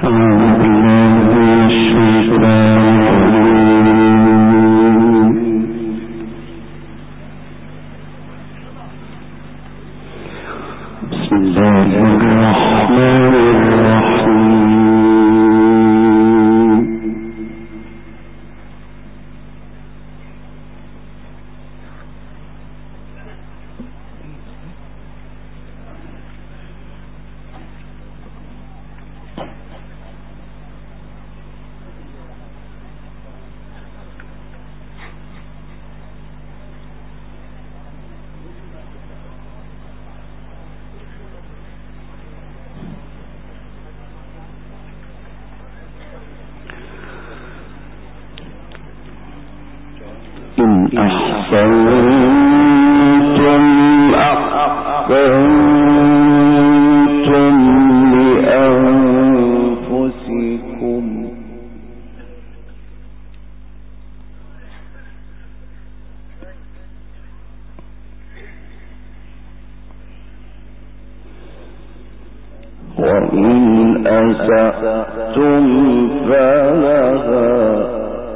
وإن أسأتم فلها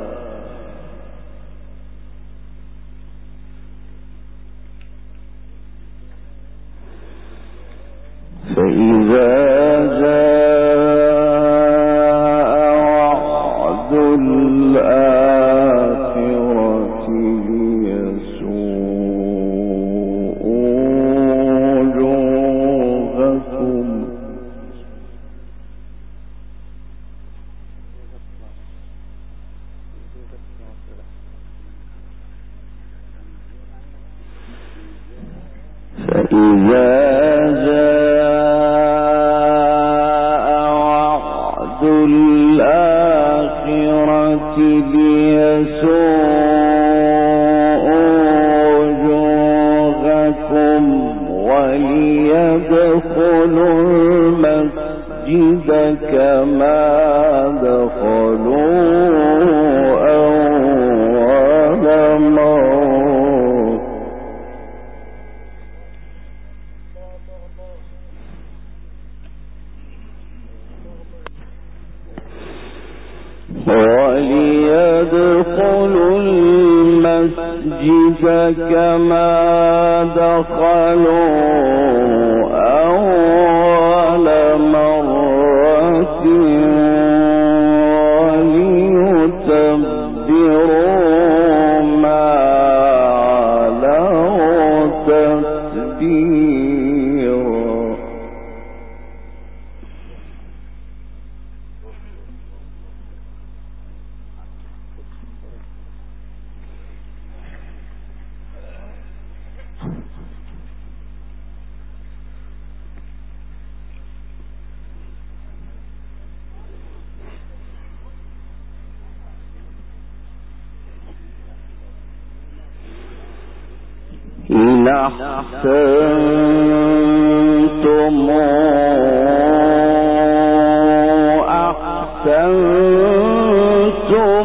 فإذا جاء وعد الآخرة ليسوءوا وجوهكم فإذا وليدخلوا المسجد كما دخلوه أول مرة وليدخلوا المسجد كما دخلوا أول مرة وليتبروا ما علوا تتبيرا إن أحسنتم أحسنتم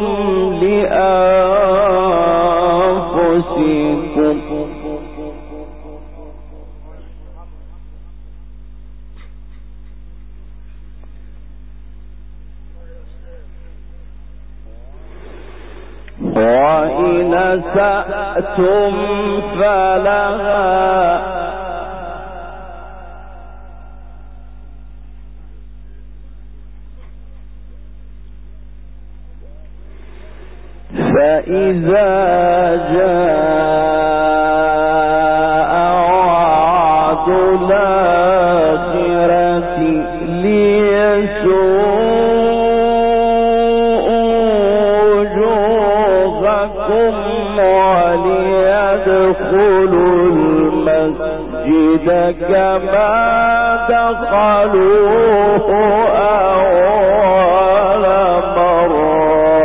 لأنفسكم وإن أسأتم فلها فإذا جاء وعد الآخرة ليسوءوا وجوهكم وليدخلوا المسجد كما دخلوه أول مرة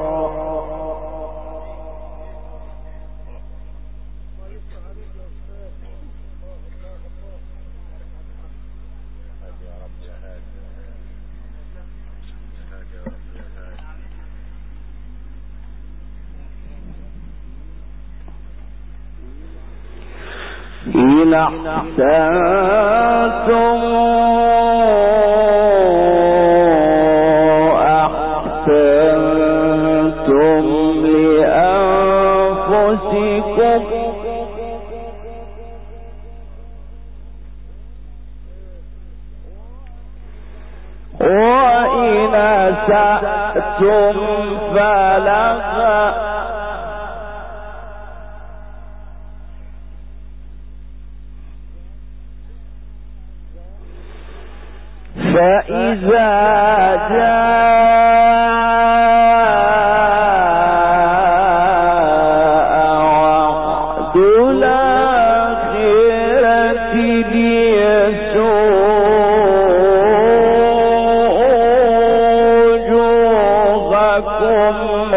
إن أحسنتم وإن أسأتم فلها فإذا جاء وعد الآخرة ليسوءوا وجوهكم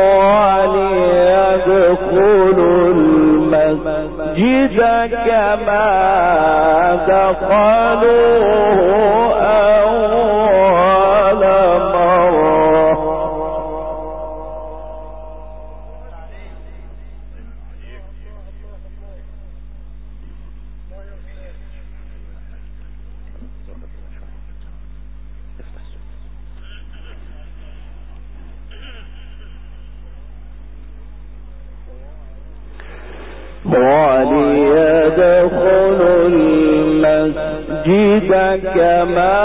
وليدخلوا المسجد كما دخلوه أول مرة وليدخلوا المسجد كما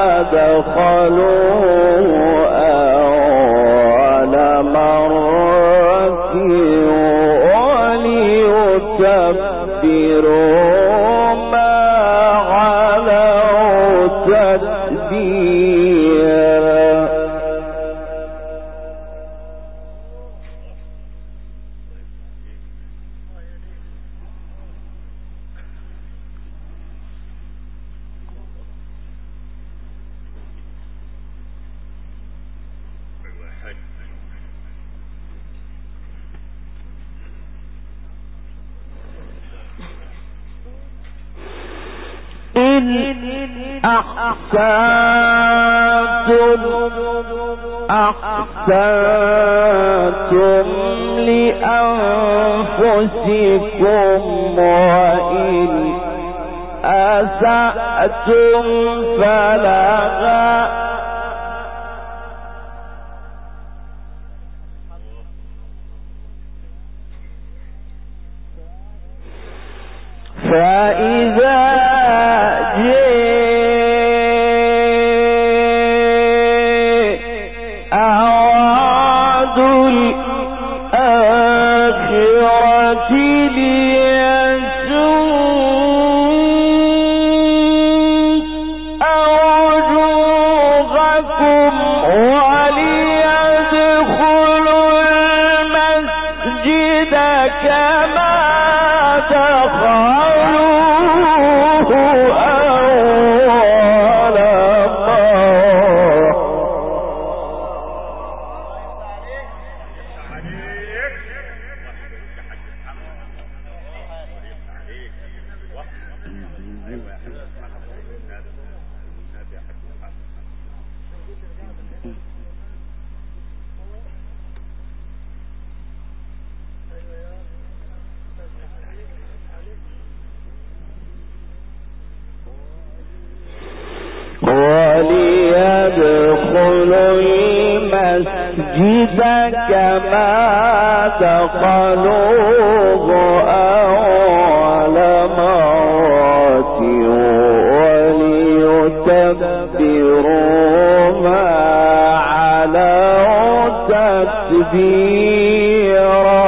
دخلوه أول مرة وليتبروا ما علوا تتبيرا إن أحسنتم لأنفسكم وإن أسأتم فلها فإذا وليدخلوا المسجد كما دخلوه أول مرة وليتبروا ما علوا تتبيرا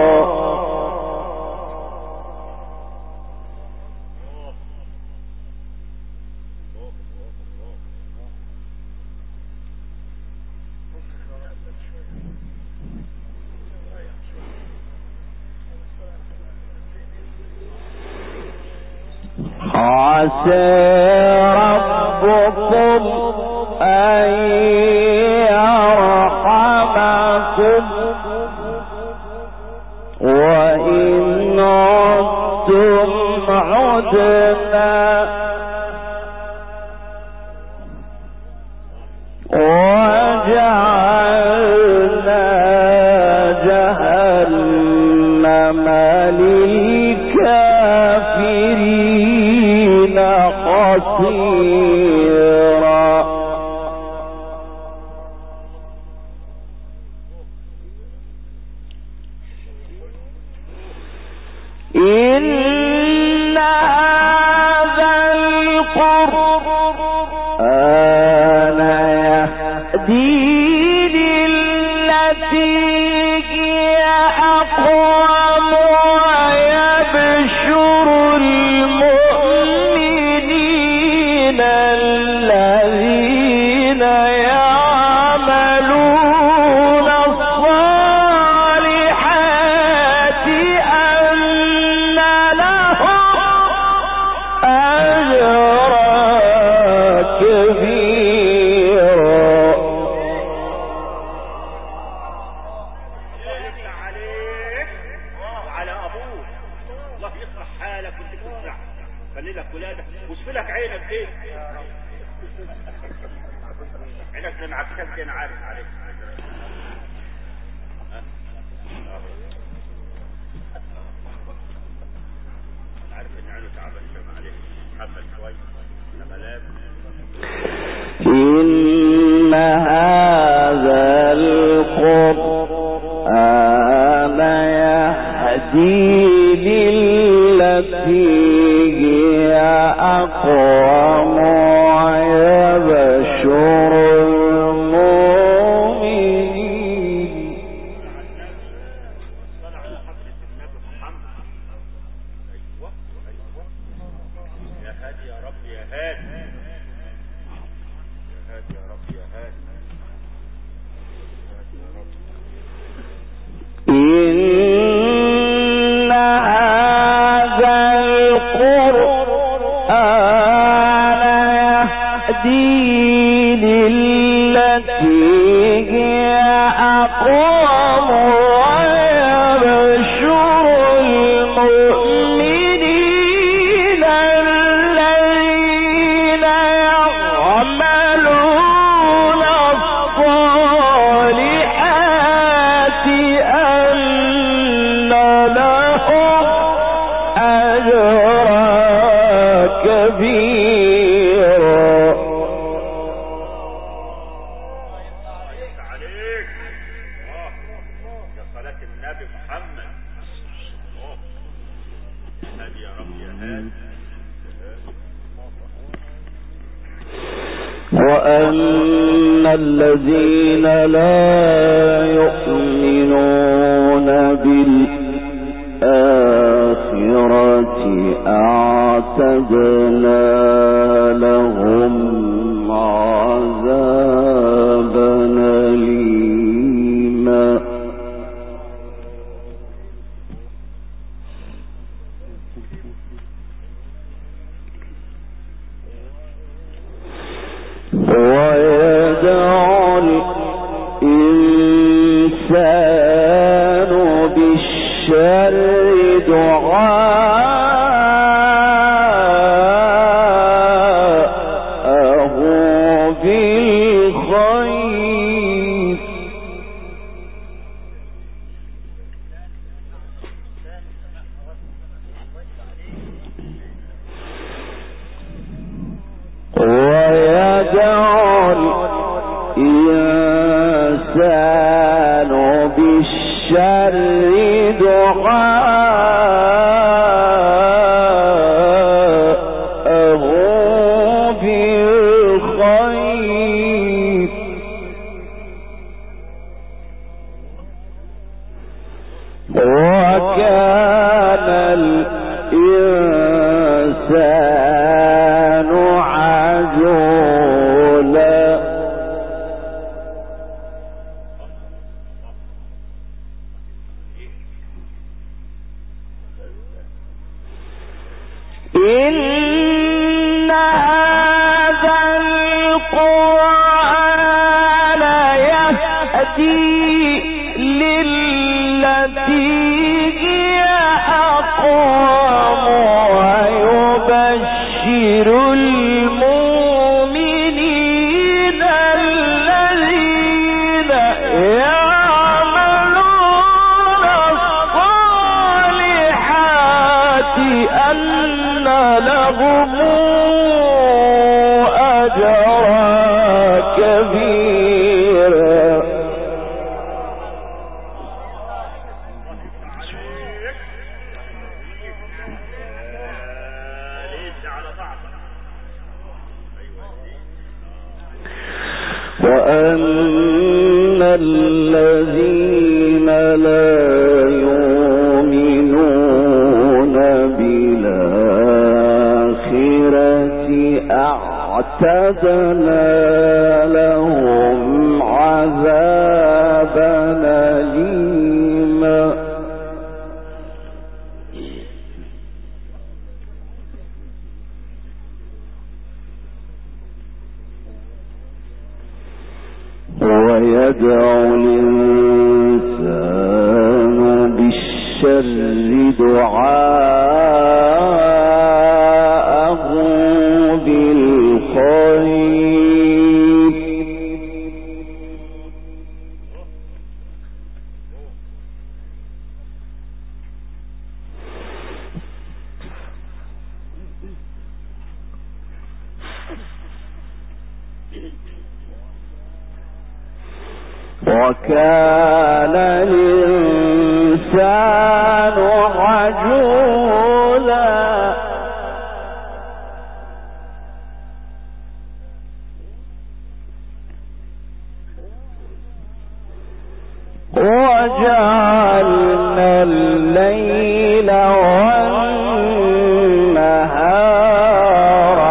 عسى ربكم أن يرحمكم وإن عدتم عدنا وجعلنا جهنم للكافرين حصيرا إن هذا القرآن إن هذا القرآن يهدي للتي هي أقوم ويبشر المؤمنين. يا هادي يا رب يا هادي يا رب يا هادي إن هذا القرآن يهدي للتي هي أقوم ويبشر المؤمنين الذين يعملون الصالحات أن لهم أجرا كبيرا. عليك يا صلاة النبي محمد. هادي يا رب يا هادي. وأن الذين لا يؤمنون بالآخرة أعتدنا لهم عذابا أليما. ويدعو الإنسان بالشر دعاءه بالخير. ويدعو الإنسان بالشر دعاءه بالخير. وكان الإنسان عجولا. إن هذا القرآن يهدي للتي هي أقوم ويبشر المؤمنين الذين يعملون الصالحات أن لهم أجرا كبيرا. وأن الذين لا يؤمنون بالآخرة أعتدنا لهم عذابا أليما ويدعو الإنسان بالشر دعاءه بالخير وكان الإنسان عجولا وجعلنا الليل والنهار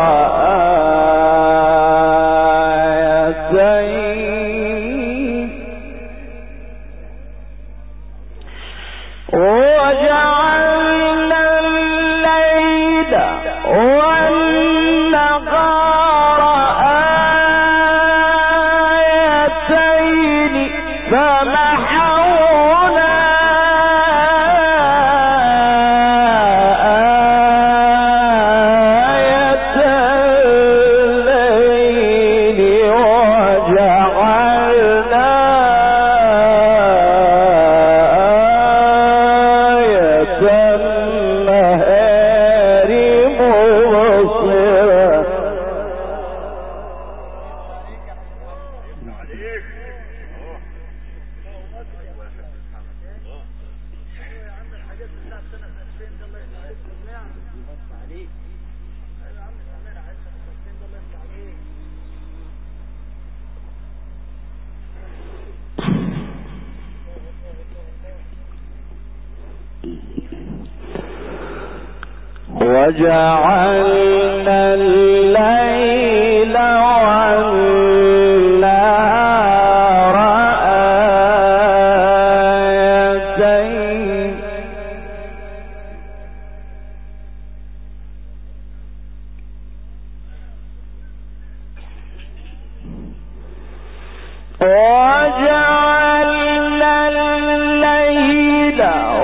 آيتين وجعلنا الليل والنهار آيتين فمحونا آية الليل وجعلنا النهار مبصرا وجعلنا الليل والنهار آيتين وجعلنا الليل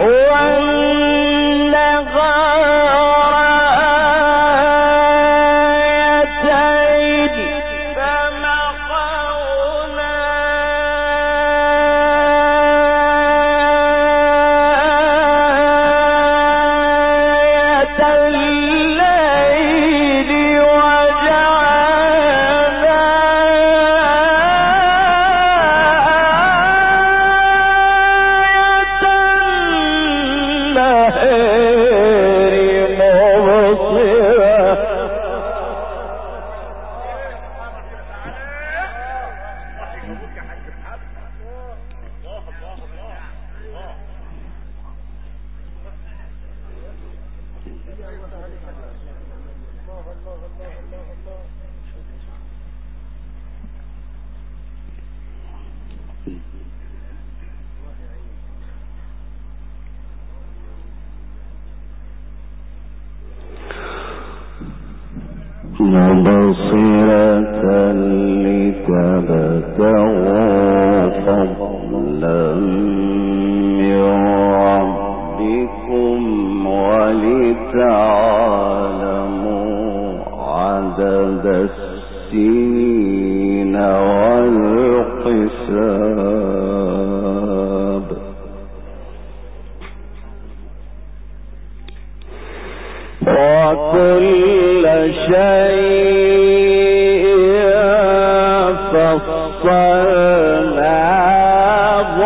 مبصرة لتبتغوا فضلا من ربكم ولتعلموا عدد السنين والحساب وكل شيء فصلناه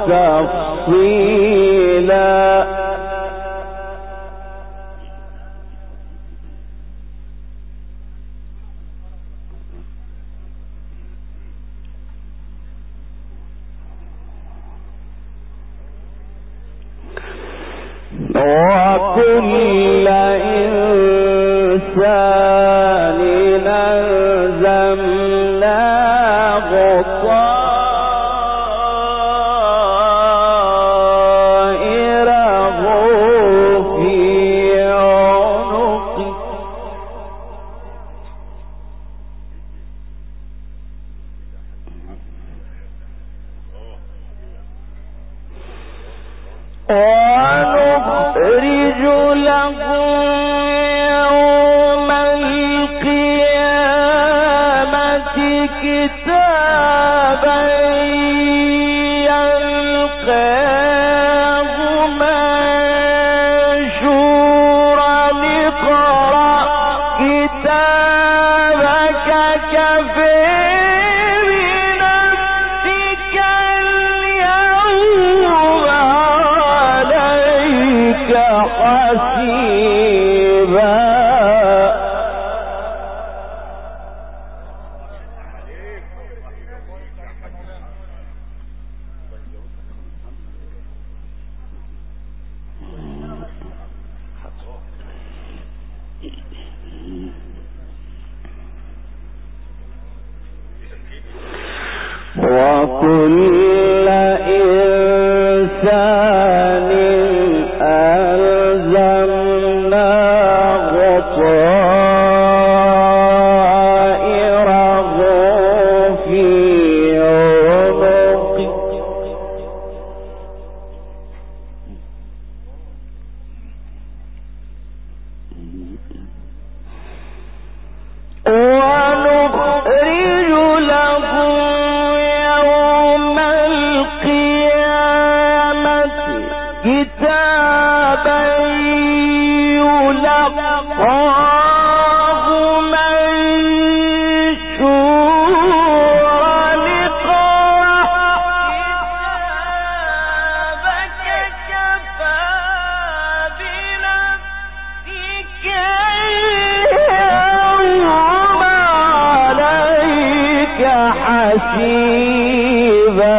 تفصيلا وكل إنسان ألزمناه طائره في عنقه ونخرج له يوم القيامة كتابا يلقاه منشورا اقرأ كتابك كفى بنفسك اليوم عليك حسيبا وكل إنسان ألزمناه طائره في عنقه ونخرج له يوم القيامة كتابا يلقاه منشورا اقرأ كتابك كفى بنفسك اليوم عليك حسيبا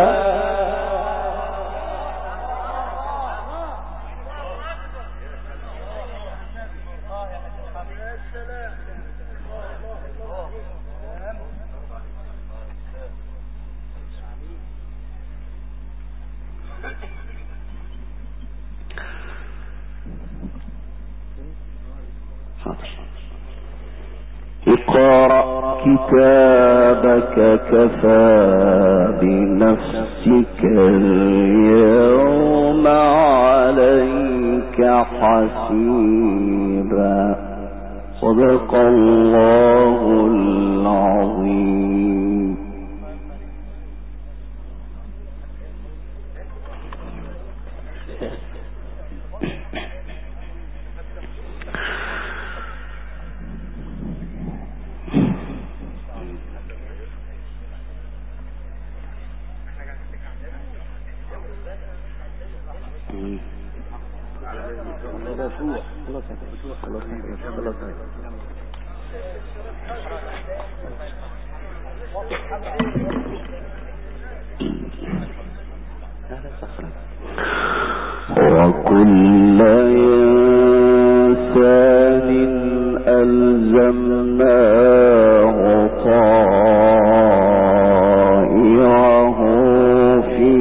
اقرأ كتابك كفى بنفسك اليوم عليك حسيبا صدق الله العظيم. وكل إنسان ألزمناه طائره في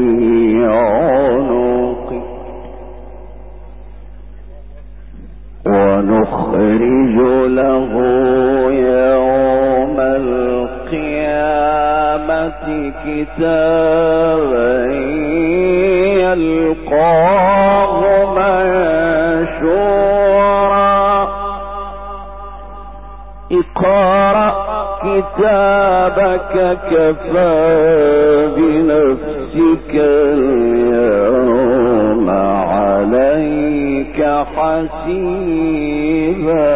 عنقه ونخرج له يوم القيامة كتابا يلقاه منشورا اقرأ كتابك كفى بنفسك اليوم عليك حسيبا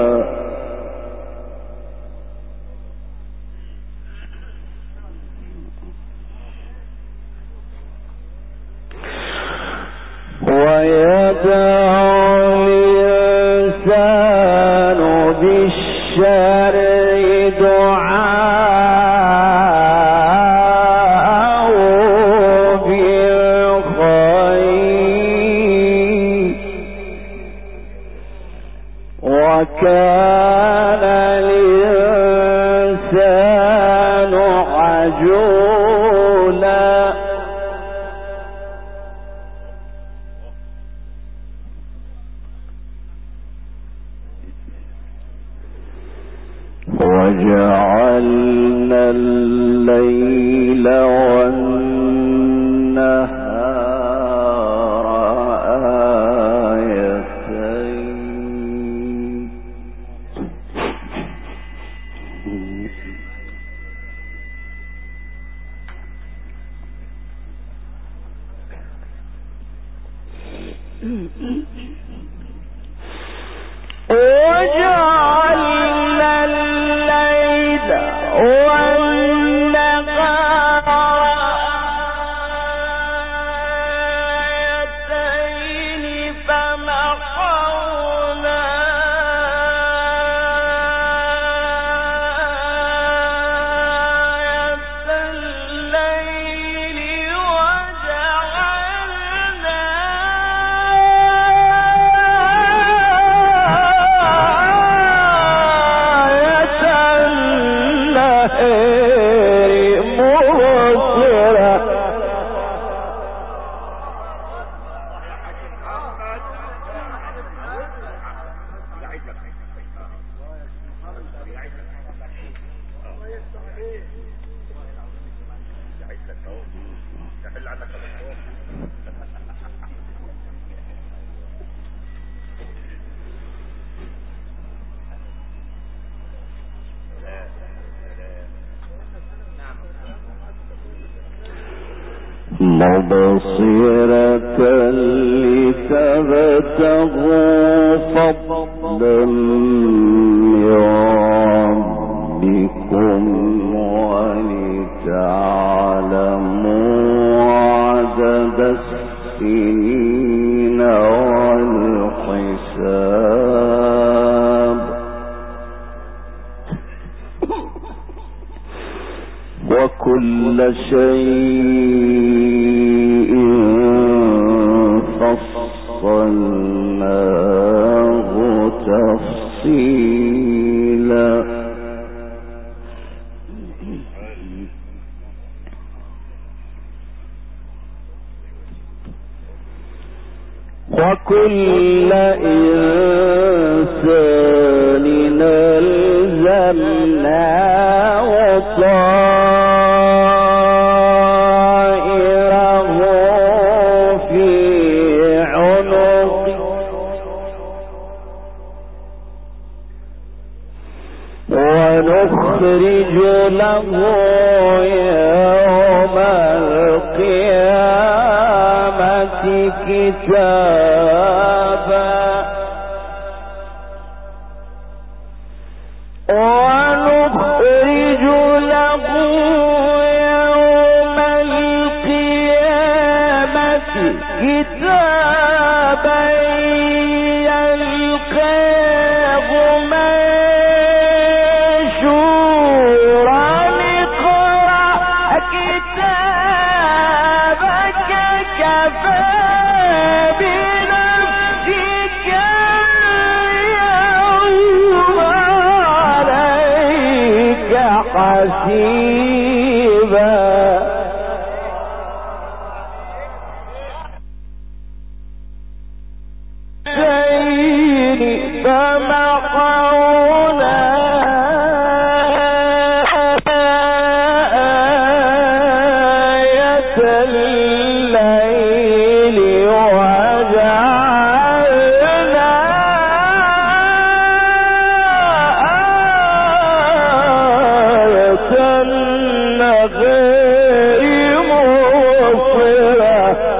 ويدعو الإنسان بالشر دعاءه بالخير رجولا وجعلنا الليل والنهار آيتين وجعلنا الليل والنهار آيتين فمحونا آية الليل وجعلنا مبصرة لتبتغوا فضلا من ربكم ولتعلموا عدد السنين والحساب وكل شيء فصلناه تفصيلا وكل إنسان ألزمناه طائره في عنقه ونخرج له يوم القيامة كتابا ونخرج له يوم القيامة كتابا يلقاه منشورا اقرأ كتابك كفى بنفسك اليوم عليك حسيبا فمحونا آية الليل وجعلنا آية النهار مبصرة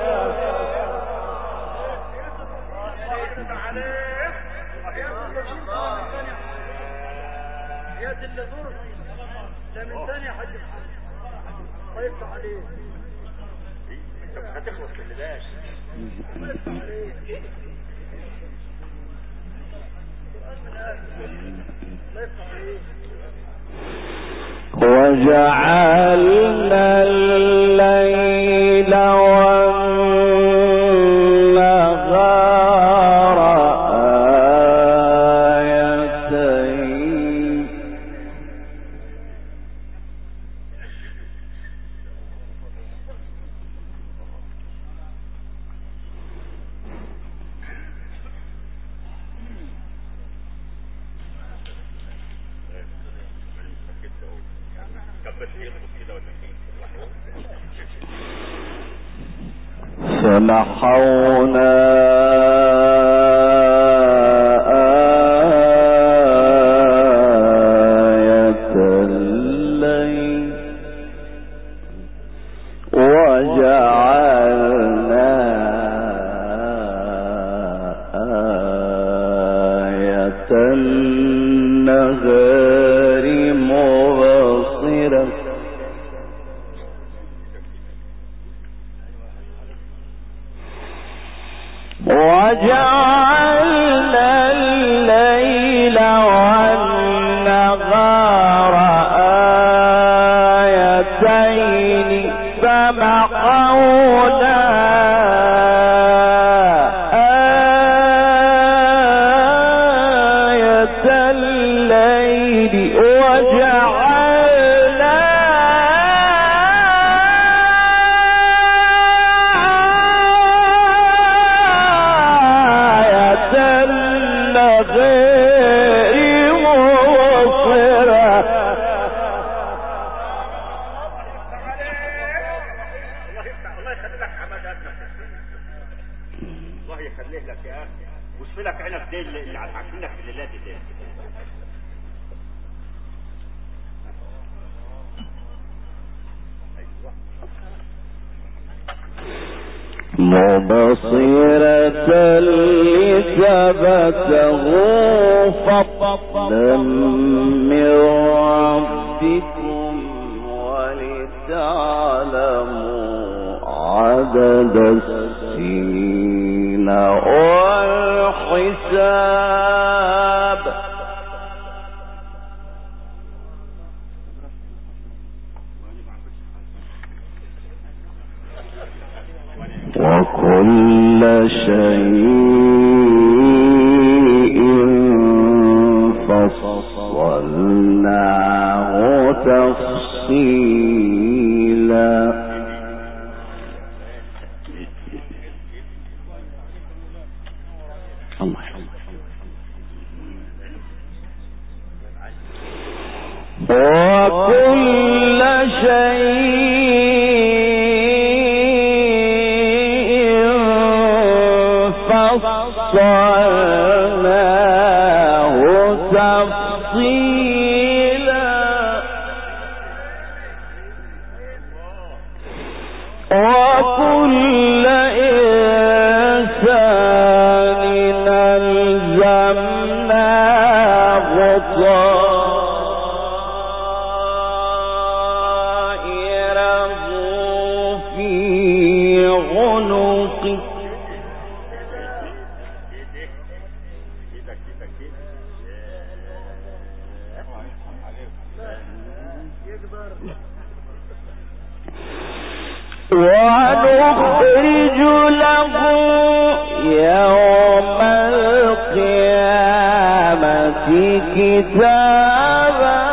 هتخلص في الليلات. وجعلنا الليل والنهار آيتين فمحونا آية الليل وجعلنا آية النهار مبصرة وجعلنا الليل والنهار آيتين فمحونا آية الليل وجعلنا آية النهار مبصرة الله يخلي لك حماد ابنك. الله يخليه لك يا اخي ويشفي لك عينك دي اللي عاكلينك في الليلات دي. مبصرة لتبته فضلا من ربكم ولتعلموا عدد السنين والحساب وكل شيء فصلناه تفصيلا وكل شيء فصلناه تفصيلا وكل إنسان ألزمناه طائره في عنقه ونخرج له يوم القيامة كتابا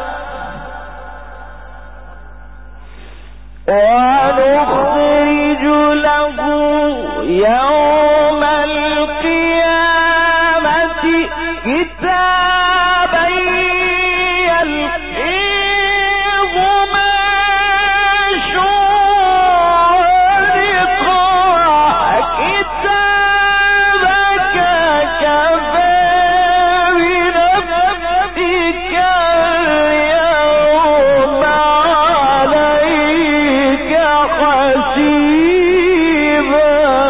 ونخرج له يوم القيامة كتابا يلقيه منشورا اقرأ كتابك كفى بنفسك اليوم عليك حسيبا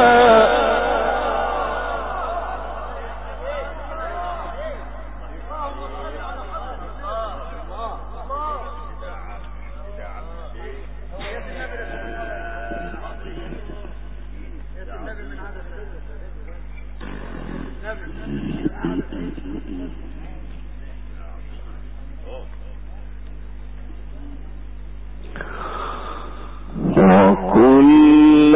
وكل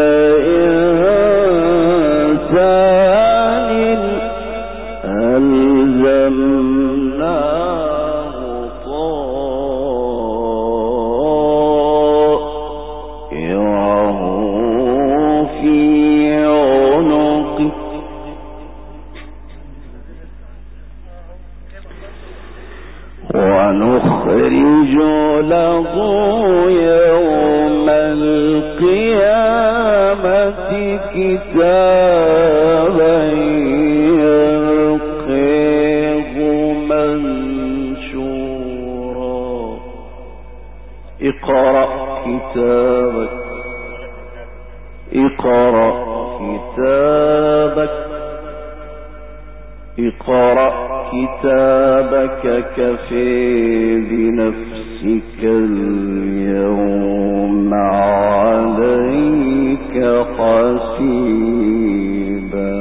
إنسان ألزمناه طائره في عنقه كتابا يلقيه منشورا اقرأ كتابك اقرأ كتابك اقرأ كتابك كفى بنفسك اليوم عليك حسيبا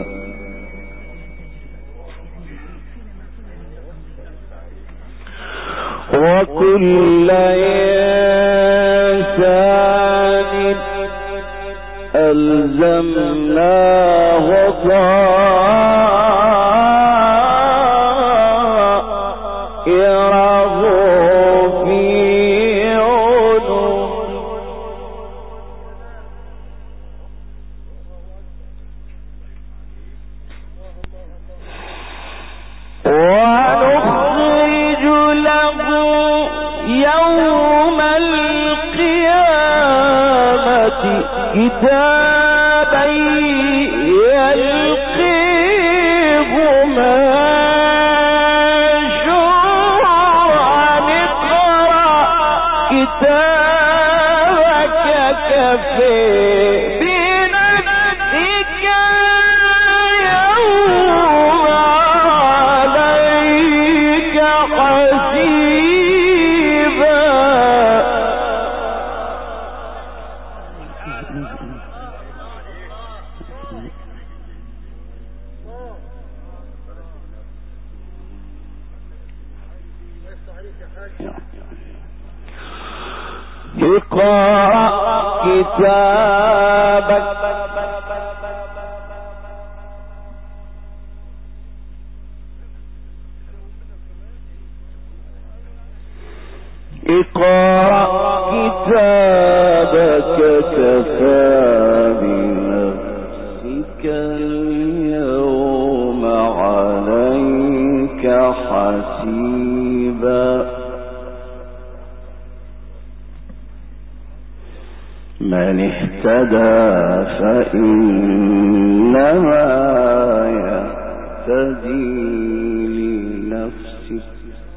وكل إنسان ألزمناه طائره في عنقه ونخرج له يوم القيامة كتابا يلقيه منشورا اقرأ كتابك كفى بنفسك اليوم عليك حسيبا اقرأ كتابك اقرأ كتابك كفى بنفسك اليوم عليك حسيبا من اهتدى فإنما يهتدي لنفسه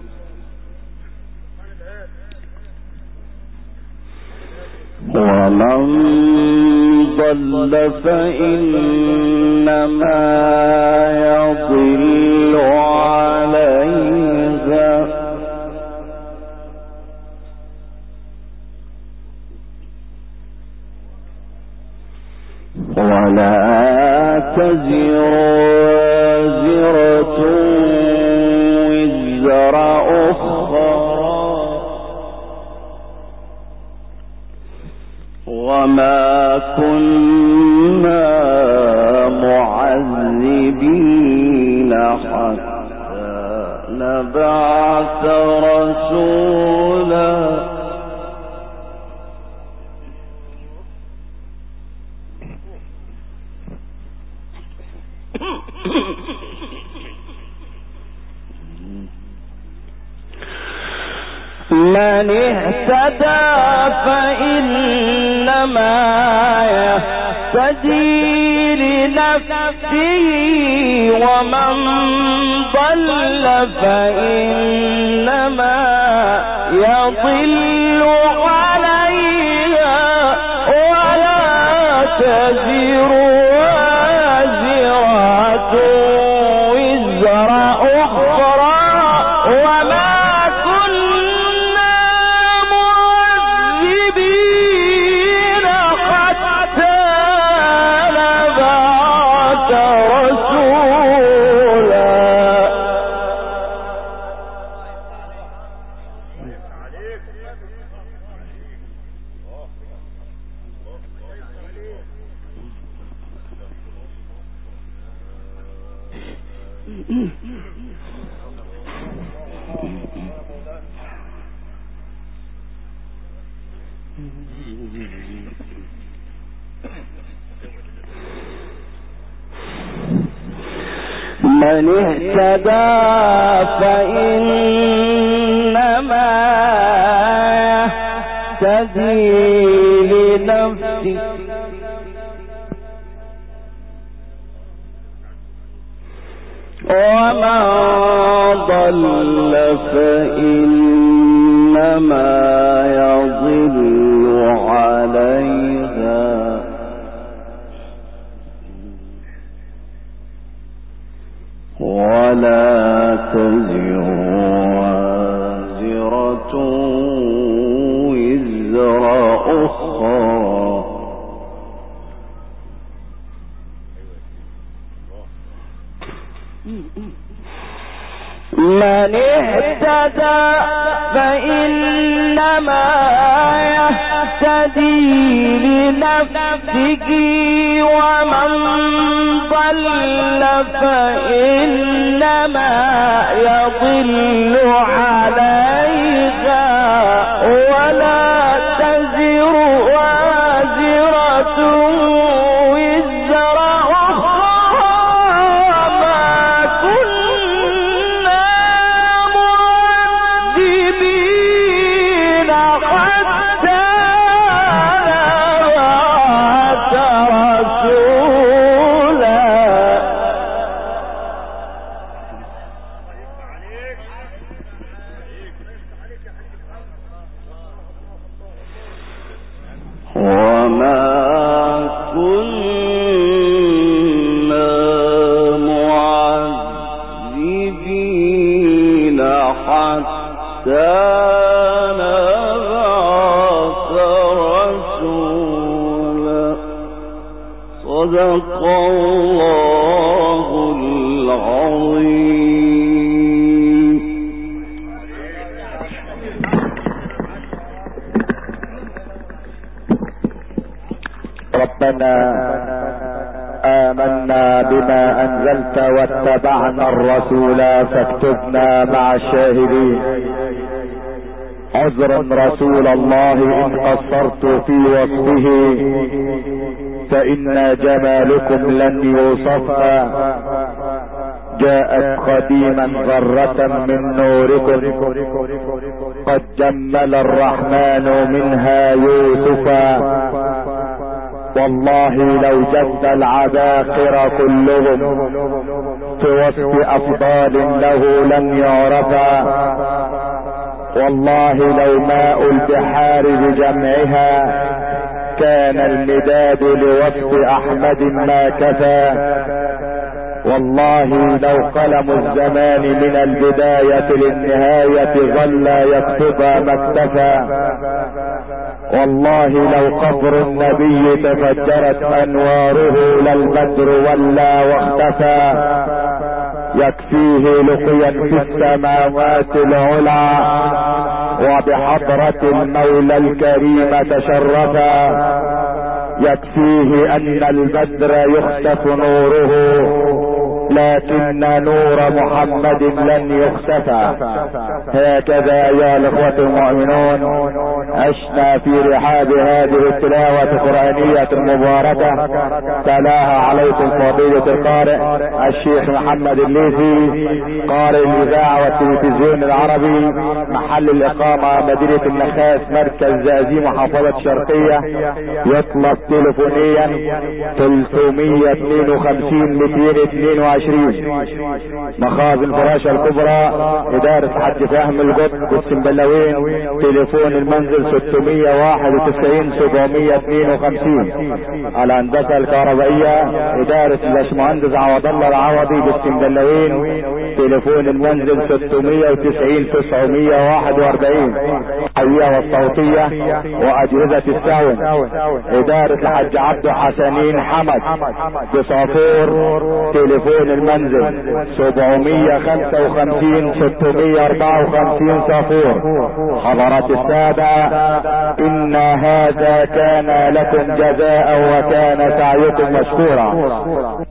ومن ضل فإنما يضل عليها ولا تزر وازرة وزر أخرى وما كنا معذبين حتى نبعث رسولا من اهتدى فإنما يهتدي لنفسه ومن ضل فإنما يضل عليها ولا تزر وازرة وزر أخرى وما من اهتدى فإنما يهتدي لنفسه ومن ضل فإنما يضل عليها ولا تزر وازرة وزر أخرى من اهتدى فإنما يهتدي لنفسه ومن ضل فإنما يضل عليها ولا تزر وازرة وزر أخرى ما كنا معذبين حتى نبعث رسولا. وما كنا معذبين حتى نبعث رسولا. صدق الله العظيم. ربنا آمنا بما أنزلت واتبعنا الرسول فاكتبنا مع الشاهدين. عذرا رسول الله إن قصرت في وصفه فإن جمالكم لن يوصفا. جاءت قديما ذرة من نوركم قد جمل الرحمن منها يوسفا. والله لو جد العباقرة كلهم في وصف أفضال له لم يعرفا. والله لو ماء البحار بجمعها كان المداد لوصف أحمد ما كفى. والله لو قلم الزمان من البداية للنهاية ظل يكتبها ما اكتفى. والله لو قبر النبي تفجرت انواره للبدر ولا واختفى. يكفيه لقيا في السماوات العلى وبحضرة المولى الكريم تشرفا. يكفيه ان البدر يخسف نوره لكن نور محمد لن يخسفا. هكذا يا الاخوة المؤمنون عشنا في رحاب هذه التلاوة القرآنية المباركة. تلاها عليكم فضيلة القارئ الشيخ محمد الليثي قارئ الإذاعة والتلفزيون العربي، محل الإقامة مدينة النخاس، مركز زقازيق، محافظة شرقية. يطلب تلفونيا 352-222. مخازن فراشة الكبرى، إدارة حج فهم القط والسنبلاوين. تليفون المنزل 691-752. الهندسة الكهربائية إدارة الباشمهندس عوض الله العوضي بالسنبلاوين. تليفون المنزل 690-941. الحية والصوتية وأجهزة الساون إدارة الحج عبد حسنين حمد بصافور. تليفون المنزل 755-654 صافور. حضرات السادة، إن هذا كان لكم جزاء وكان سعيكم مشكورا.